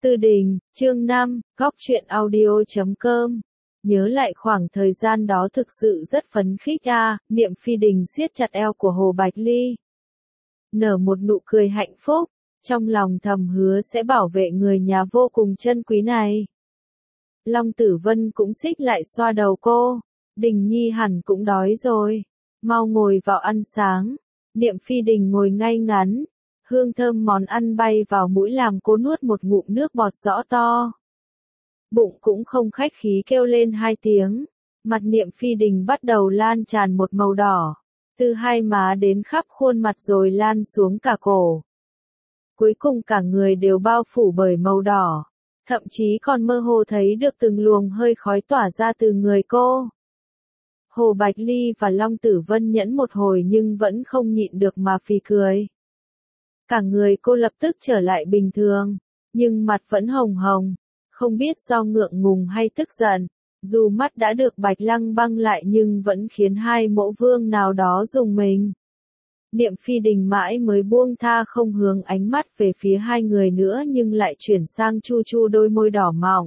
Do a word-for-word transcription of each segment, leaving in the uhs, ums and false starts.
Tư Đình, chương năm, góc truyện audio chấm com. Nhớ lại khoảng thời gian đó thực sự rất phấn khích a, Niệm Phi Đình siết chặt eo của Hồ Bạch Ly. Nở một nụ cười hạnh phúc, trong lòng thầm hứa sẽ bảo vệ người nhà vô cùng chân quý này. Long Tử Vân cũng xích lại xoa đầu cô, Đình Nhi hẳn cũng đói rồi, mau ngồi vào ăn sáng. Niệm Phi Đình ngồi ngay ngắn, hương thơm món ăn bay vào mũi làm cô nuốt một ngụm nước bọt rõ to. Bụng cũng không khách khí kêu lên hai tiếng, mặt Niệm Phi Đình bắt đầu lan tràn một màu đỏ, từ hai má đến khắp khuôn mặt rồi lan xuống cả cổ. Cuối cùng cả người đều bao phủ bởi màu đỏ, thậm chí còn mơ hồ thấy được từng luồng hơi khói tỏa ra từ người cô. Hồ Bạch Ly và Long Tử Vân nhẫn một hồi nhưng vẫn không nhịn được mà phì cười. Cả người cô lập tức trở lại bình thường, nhưng mặt vẫn hồng hồng, không biết do ngượng ngùng hay tức giận, dù mắt đã được Bạch Lăng băng lại nhưng vẫn khiến hai mẫu vương nào đó rùng mình. Niệm Phi Đình mãi mới buông tha không hướng ánh mắt về phía hai người nữa nhưng lại chuyển sang chu chu đôi môi đỏ mọng.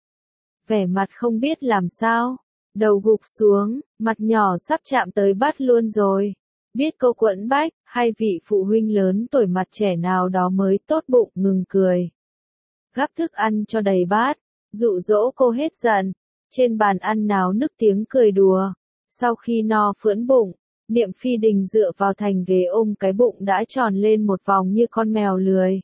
Vẻ mặt không biết làm sao, đầu gục xuống, mặt nhỏ sắp chạm tới bát luôn rồi. Biết cô quẫn bách, hai vị phụ huynh lớn tuổi mặt trẻ nào đó mới tốt bụng ngừng cười. Gắp thức ăn cho đầy bát, dụ dỗ cô hết giận. Trên bàn ăn náo nức tiếng cười đùa. Sau khi no phưỡng bụng, Niệm Phi Đình dựa vào thành ghế ôm cái bụng đã tròn lên một vòng như con mèo lười.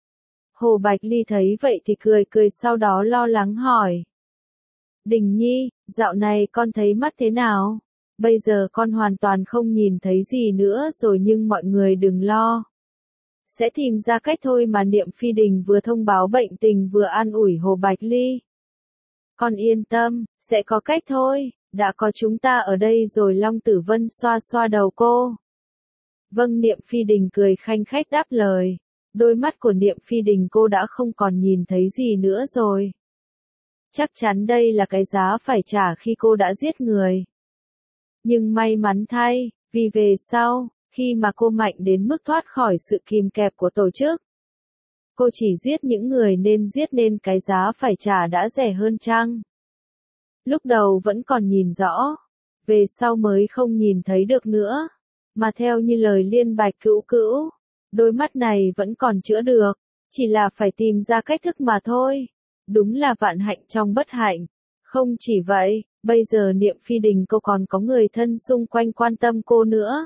Hồ Bạch Ly thấy vậy thì cười cười sau đó lo lắng hỏi. Đình Nhi, dạo này con thấy mắt thế nào? Bây giờ con hoàn toàn không nhìn thấy gì nữa rồi nhưng mọi người đừng lo. Sẽ tìm ra cách thôi mà. Niệm Phi Đình vừa thông báo bệnh tình vừa an ủi Hồ Bạch Ly. Con yên tâm, sẽ có cách thôi, đã có chúng ta ở đây rồi. Long Tử Vân xoa xoa đầu cô. Vâng. Niệm Phi Đình cười khanh khách đáp lời. Đôi mắt của Niệm Phi Đình cô đã không còn nhìn thấy gì nữa rồi. Chắc chắn đây là cái giá phải trả khi cô đã giết người. Nhưng may mắn thay, vì về sau, khi mà cô mạnh đến mức thoát khỏi sự kìm kẹp của tổ chức, cô chỉ giết những người nên giết nên cái giá phải trả đã rẻ hơn chăng? Lúc đầu vẫn còn nhìn rõ, về sau mới không nhìn thấy được nữa, mà theo như lời Liên Bạch Cữu Cữu, đôi mắt này vẫn còn chữa được, chỉ là phải tìm ra cách thức mà thôi. Đúng là vạn hạnh trong bất hạnh. Không chỉ vậy, bây giờ Niệm Phi Đình cô còn có người thân xung quanh quan tâm cô nữa.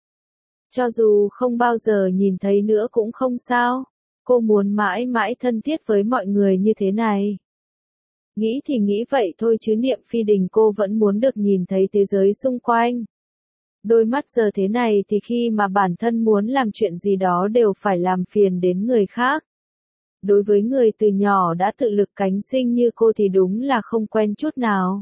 Cho dù không bao giờ nhìn thấy nữa cũng không sao, cô muốn mãi mãi thân thiết với mọi người như thế này. Nghĩ thì nghĩ vậy thôi chứ Niệm Phi Đình cô vẫn muốn được nhìn thấy thế giới xung quanh. Đôi mắt giờ thế này thì khi mà bản thân muốn làm chuyện gì đó đều phải làm phiền đến người khác. Đối với người từ nhỏ đã tự lực cánh sinh như cô thì đúng là không quen chút nào.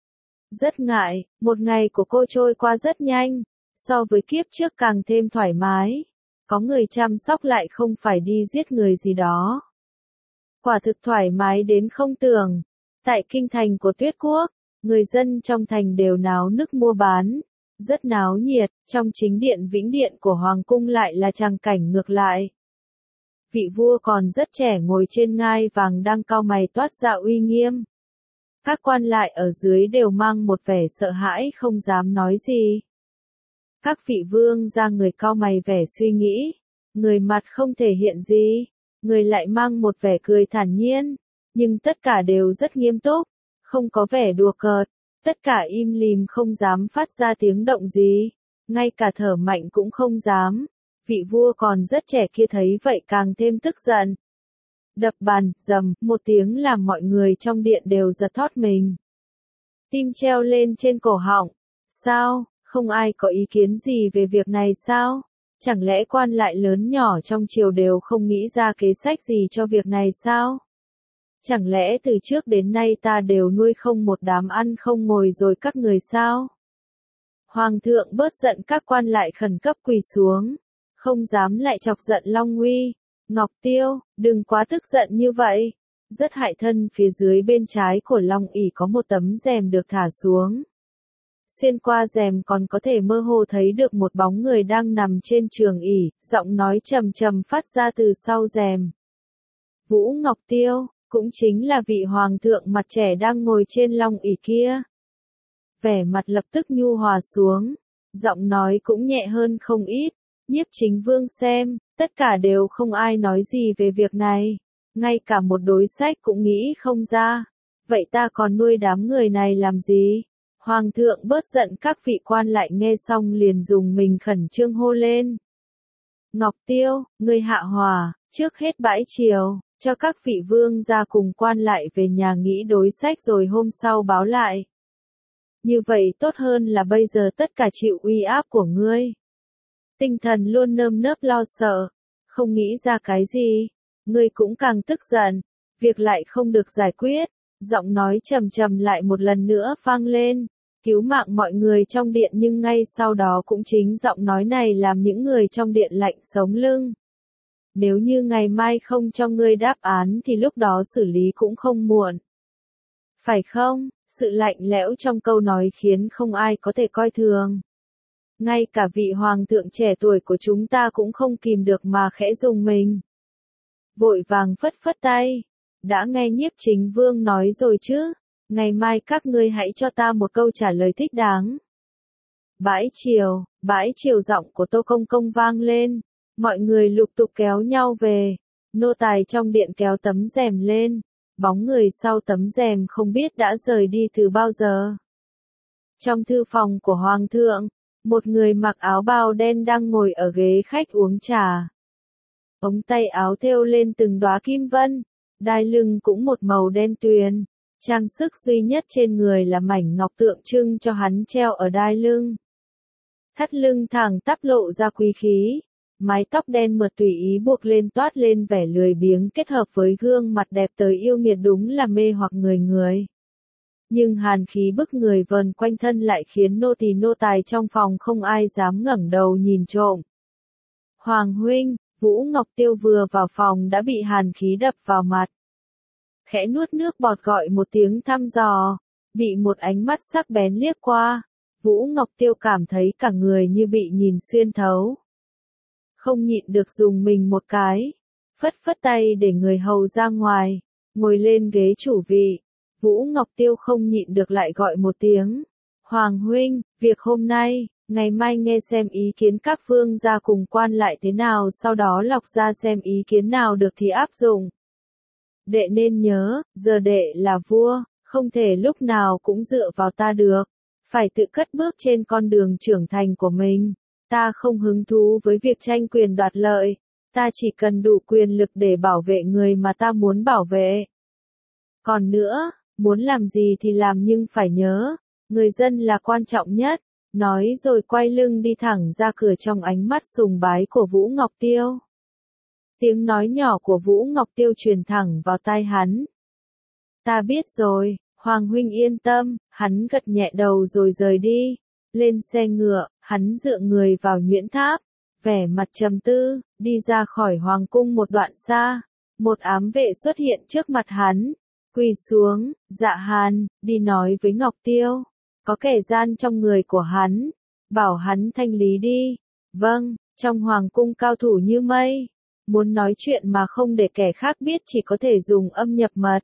Rất ngại, một ngày của cô trôi qua rất nhanh, so với kiếp trước càng thêm thoải mái. Có người chăm sóc lại không phải đi giết người gì đó. Quả thực thoải mái đến không tưởng. Tại kinh thành của Tuyết Quốc, người dân trong thành đều náo nức mua bán, rất náo nhiệt. Trong chính điện Vĩnh Điện của Hoàng cung lại là tràng cảnh ngược lại. Vị vua còn rất trẻ ngồi trên ngai vàng đang cau mày toát ra uy nghiêm. Các quan lại ở dưới đều mang một vẻ sợ hãi không dám nói gì. Các vị vương gia người cau mày vẻ suy nghĩ, người mặt không thể hiện gì, người lại mang một vẻ cười thản nhiên, nhưng tất cả đều rất nghiêm túc, không có vẻ đùa cợt, tất cả im lìm không dám phát ra tiếng động gì, ngay cả thở mạnh cũng không dám. Vị vua còn rất trẻ kia thấy vậy càng thêm tức giận. Đập bàn, rầm, một tiếng làm mọi người trong điện đều giật thót mình. Tim treo lên trên cổ họng. Sao, không ai có ý kiến gì về việc này sao? Chẳng lẽ quan lại lớn nhỏ trong triều đều không nghĩ ra kế sách gì cho việc này sao? Chẳng lẽ từ trước đến nay ta đều nuôi không một đám ăn không ngồi rồi các người sao? Hoàng thượng bớt giận, các quan lại khẩn cấp quỳ xuống. Không dám lại chọc giận Long Uy. Ngọc Tiêu, đừng quá tức giận như vậy. Rất hại thân. Phía dưới bên trái của Long ỷ có một tấm rèm được thả xuống. Xuyên qua rèm còn có thể mơ hồ thấy được một bóng người đang nằm trên trường ỷ, giọng nói trầm trầm phát ra từ sau rèm. Vũ Ngọc Tiêu, cũng chính là vị hoàng thượng mặt trẻ đang ngồi trên long ỷ kia. Vẻ mặt lập tức nhu hòa xuống, giọng nói cũng nhẹ hơn không ít. Nhiếp Chính Vương xem, tất cả đều không ai nói gì về việc này, ngay cả một đối sách cũng nghĩ không ra. Vậy ta còn nuôi đám người này làm gì? Hoàng thượng bớt giận, các vị quan lại nghe xong liền dùng mình khẩn trương hô lên. Ngọc Tiêu, ngươi hạ hỏa, trước hết bãi triều, cho các vị vương gia cùng quan lại về nhà nghĩ đối sách rồi hôm sau báo lại. Như vậy tốt hơn là bây giờ tất cả chịu uy áp của ngươi. Tinh thần luôn nơm nớp lo sợ, không nghĩ ra cái gì, ngươi cũng càng tức giận, việc lại không được giải quyết, giọng nói trầm trầm lại một lần nữa vang lên, cứu mạng mọi người trong điện, nhưng ngay sau đó cũng chính giọng nói này làm những người trong điện lạnh sống lưng. Nếu như ngày mai không cho ngươi đáp án thì lúc đó xử lý cũng không muộn. Phải không? Sự lạnh lẽo trong câu nói khiến không ai có thể coi thường. Ngay cả vị hoàng thượng trẻ tuổi của chúng ta cũng không kìm được mà khẽ rùng mình. Vội vàng phất phất tay. Đã nghe Nhiếp Chính Vương nói rồi chứ, ngày mai các ngươi hãy cho ta một câu trả lời thích đáng. Bãi triều, bãi triều, giọng của Tô Công Công vang lên, mọi người lục tục kéo nhau về, nô tài trong điện kéo tấm rèm lên, bóng người sau tấm rèm không biết đã rời đi từ bao giờ. Trong thư phòng của Hoàng thượng, một người mặc áo bào đen đang ngồi ở ghế khách uống trà. Ống tay áo thêu lên từng đóa kim vân, đai lưng cũng một màu đen tuyền, trang sức duy nhất trên người là mảnh ngọc tượng trưng cho hắn treo ở đai lưng. Thắt lưng thẳng tắp lộ ra quý khí, mái tóc đen mượt tùy ý buộc lên toát lên vẻ lười biếng kết hợp với gương mặt đẹp tới yêu nghiệt, đúng là mê hoặc người người. Nhưng hàn khí bức người vờn quanh thân lại khiến nô tỳ nô tài trong phòng không ai dám ngẩng đầu nhìn trộm. Hoàng huynh, Vũ Ngọc Tiêu vừa vào phòng đã bị hàn khí đập vào mặt. Khẽ nuốt nước bọt gọi một tiếng thăm dò, bị một ánh mắt sắc bén liếc qua, Vũ Ngọc Tiêu cảm thấy cả người như bị nhìn xuyên thấu. Không nhịn được dùng mình một cái, phất phất tay để người hầu ra ngoài, ngồi lên ghế chủ vị. Vũ Ngọc Tiêu không nhịn được lại gọi một tiếng. Hoàng huynh, việc hôm nay, ngày mai nghe xem ý kiến các vương gia cùng quan lại thế nào, sau đó lọc ra xem ý kiến nào được thì áp dụng. Đệ nên nhớ, giờ đệ là vua, không thể lúc nào cũng dựa vào ta được, phải tự cất bước trên con đường trưởng thành của mình. Ta không hứng thú với việc tranh quyền đoạt lợi, ta chỉ cần đủ quyền lực để bảo vệ người mà ta muốn bảo vệ. Còn nữa, muốn làm gì thì làm nhưng phải nhớ, người dân là quan trọng nhất, nói rồi quay lưng đi thẳng ra cửa trong ánh mắt sùng bái của Vũ Ngọc Tiêu. Tiếng nói nhỏ của Vũ Ngọc Tiêu truyền thẳng vào tai hắn. Ta biết rồi, Hoàng huynh yên tâm, hắn gật nhẹ đầu rồi rời đi. Lên xe ngựa, hắn dựa người vào nhuyễn tháp, vẻ mặt trầm tư, đi ra khỏi hoàng cung một đoạn xa. Một ám vệ xuất hiện trước mặt hắn, quỳ xuống, Dạ Hàn, đi nói với Ngọc Tiêu, có kẻ gian trong người của hắn, bảo hắn thanh lý đi. Vâng, trong hoàng cung cao thủ như mây, muốn nói chuyện mà không để kẻ khác biết chỉ có thể dùng âm nhập mật.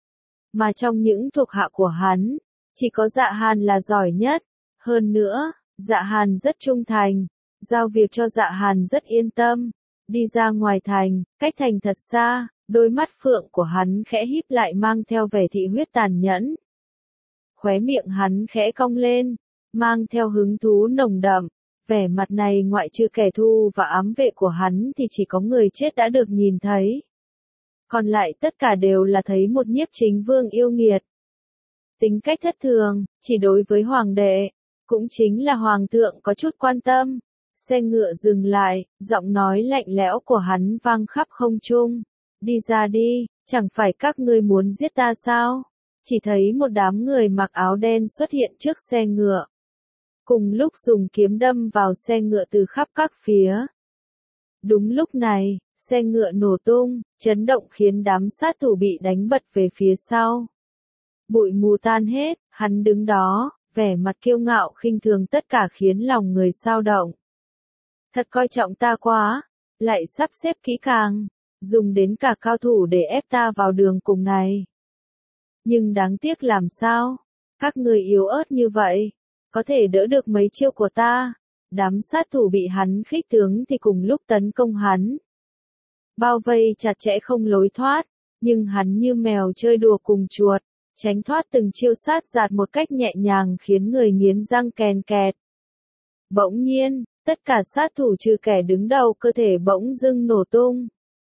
Mà trong những thuộc hạ của hắn, chỉ có Dạ Hàn là giỏi nhất. Hơn nữa, Dạ Hàn rất trung thành, giao việc cho Dạ Hàn rất yên tâm. Đi ra ngoài thành, cách thành thật xa, đôi mắt phượng của hắn khẽ híp lại mang theo vẻ thị huyết tàn nhẫn. Khóe miệng hắn khẽ cong lên, mang theo hứng thú nồng đậm. Vẻ mặt này ngoại trừ kẻ thù và ám vệ của hắn thì chỉ có người chết đã được nhìn thấy. Còn lại tất cả đều là thấy một Nhiếp Chính Vương yêu nghiệt. Tính cách thất thường, chỉ đối với hoàng đệ, cũng chính là hoàng thượng có chút quan tâm. Xe ngựa dừng lại, giọng nói lạnh lẽo của hắn vang khắp không trung. Đi ra đi, chẳng phải các ngươi muốn giết ta sao? Chỉ thấy một đám người mặc áo đen xuất hiện trước xe ngựa. Cùng lúc dùng kiếm đâm vào xe ngựa từ khắp các phía. Đúng lúc này, xe ngựa nổ tung, chấn động khiến đám sát thủ bị đánh bật về phía sau. Bụi mù tan hết, hắn đứng đó, vẻ mặt kiêu ngạo khinh thường tất cả khiến lòng người xao động. Thật coi trọng ta quá, lại sắp xếp kỹ càng, dùng đến cả cao thủ để ép ta vào đường cùng này. Nhưng đáng tiếc làm sao? Các người yếu ớt như vậy, có thể đỡ được mấy chiêu của ta. Đám sát thủ bị hắn khích tướng thì cùng lúc tấn công hắn. Bao vây chặt chẽ không lối thoát, nhưng hắn như mèo chơi đùa cùng chuột, tránh thoát từng chiêu sát giạt một cách nhẹ nhàng khiến người nghiến răng kèn kẹt. Bỗng nhiên, tất cả sát thủ trừ kẻ đứng đầu cơ thể bỗng dưng nổ tung.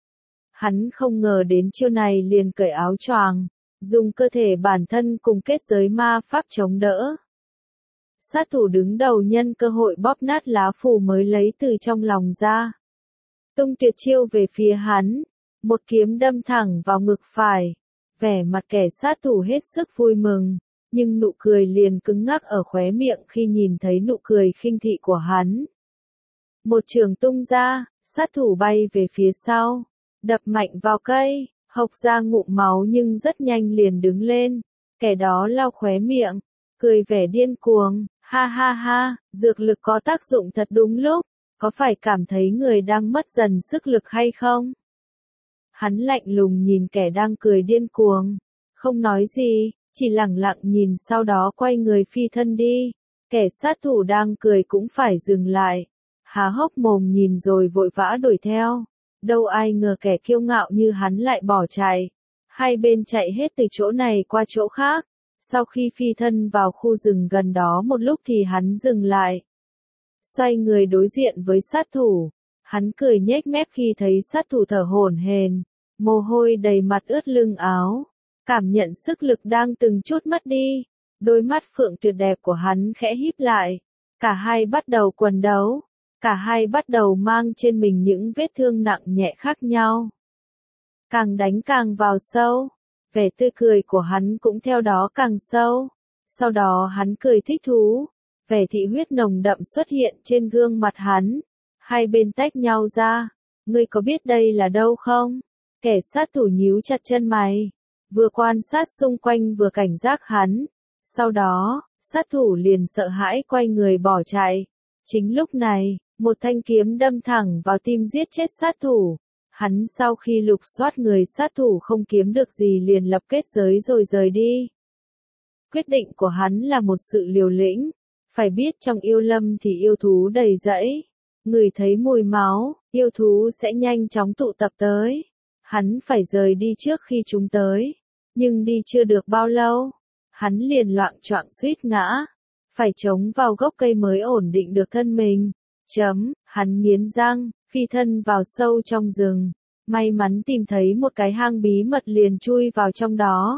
Hắn không ngờ đến chiêu này liền cởi áo choàng, dùng cơ thể bản thân cùng kết giới ma pháp chống đỡ. Sát thủ đứng đầu nhân cơ hội bóp nát lá phù mới lấy từ trong lòng ra. Tung tuyệt chiêu về phía hắn, một kiếm đâm thẳng vào ngực phải. Vẻ mặt kẻ sát thủ hết sức vui mừng, nhưng nụ cười liền cứng ngắc ở khóe miệng khi nhìn thấy nụ cười khinh thị của hắn. Một trường tung ra, sát thủ bay về phía sau, đập mạnh vào cây, hộc ra ngụm máu nhưng rất nhanh liền đứng lên. Kẻ đó lau khóe miệng, cười vẻ điên cuồng, ha ha ha, dược lực có tác dụng thật đúng lúc, có phải cảm thấy người đang mất dần sức lực hay không? Hắn lạnh lùng nhìn kẻ đang cười điên cuồng, không nói gì, chỉ lẳng lặng nhìn sau đó quay người phi thân đi. Kẻ sát thủ đang cười cũng phải dừng lại, há hốc mồm nhìn rồi vội vã đuổi theo. Đâu ai ngờ kẻ kiêu ngạo như hắn lại bỏ chạy. Hai bên chạy hết từ chỗ này qua chỗ khác. Sau khi phi thân vào khu rừng gần đó một lúc thì hắn dừng lại. Xoay người đối diện với sát thủ. Hắn cười nhếch mép khi thấy sát thủ thở hổn hển, mồ hôi đầy mặt ướt lưng áo. Cảm nhận sức lực đang từng chút mất đi. Đôi mắt phượng tuyệt đẹp của hắn khẽ híp lại. Cả hai bắt đầu quần đấu. Cả hai bắt đầu mang trên mình những vết thương nặng nhẹ khác nhau. Càng đánh càng vào sâu. Vẻ tươi cười của hắn cũng theo đó càng sâu. Sau đó hắn cười thích thú. Vẻ thị huyết nồng đậm xuất hiện trên gương mặt hắn. Hai bên tách nhau ra. Ngươi có biết đây là đâu không? Kẻ sát thủ nhíu chặt chân mày. Vừa quan sát xung quanh vừa cảnh giác hắn. Sau đó, sát thủ liền sợ hãi quay người bỏ chạy. Chính lúc này, một thanh kiếm đâm thẳng vào tim giết chết sát thủ. Hắn sau khi lục soát người sát thủ không kiếm được gì liền lập kết giới rồi rời đi. Quyết định của hắn là một sự liều lĩnh. Phải biết trong yêu lâm thì yêu thú đầy rẫy. Người thấy mùi máu, yêu thú sẽ nhanh chóng tụ tập tới. Hắn phải rời đi trước khi chúng tới. Nhưng đi chưa được bao lâu, hắn liền loạng choạng suýt ngã. Phải chống vào gốc cây mới ổn định được thân mình. Chấm, hắn nghiến răng, phi thân vào sâu trong rừng. May mắn tìm thấy một cái hang bí mật liền chui vào trong đó.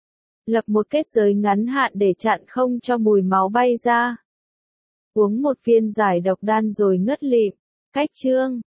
Lập một kết giới ngắn hạn để chặn không cho mùi máu bay ra. Uống một viên giải độc đan rồi ngất lịm. Cách chương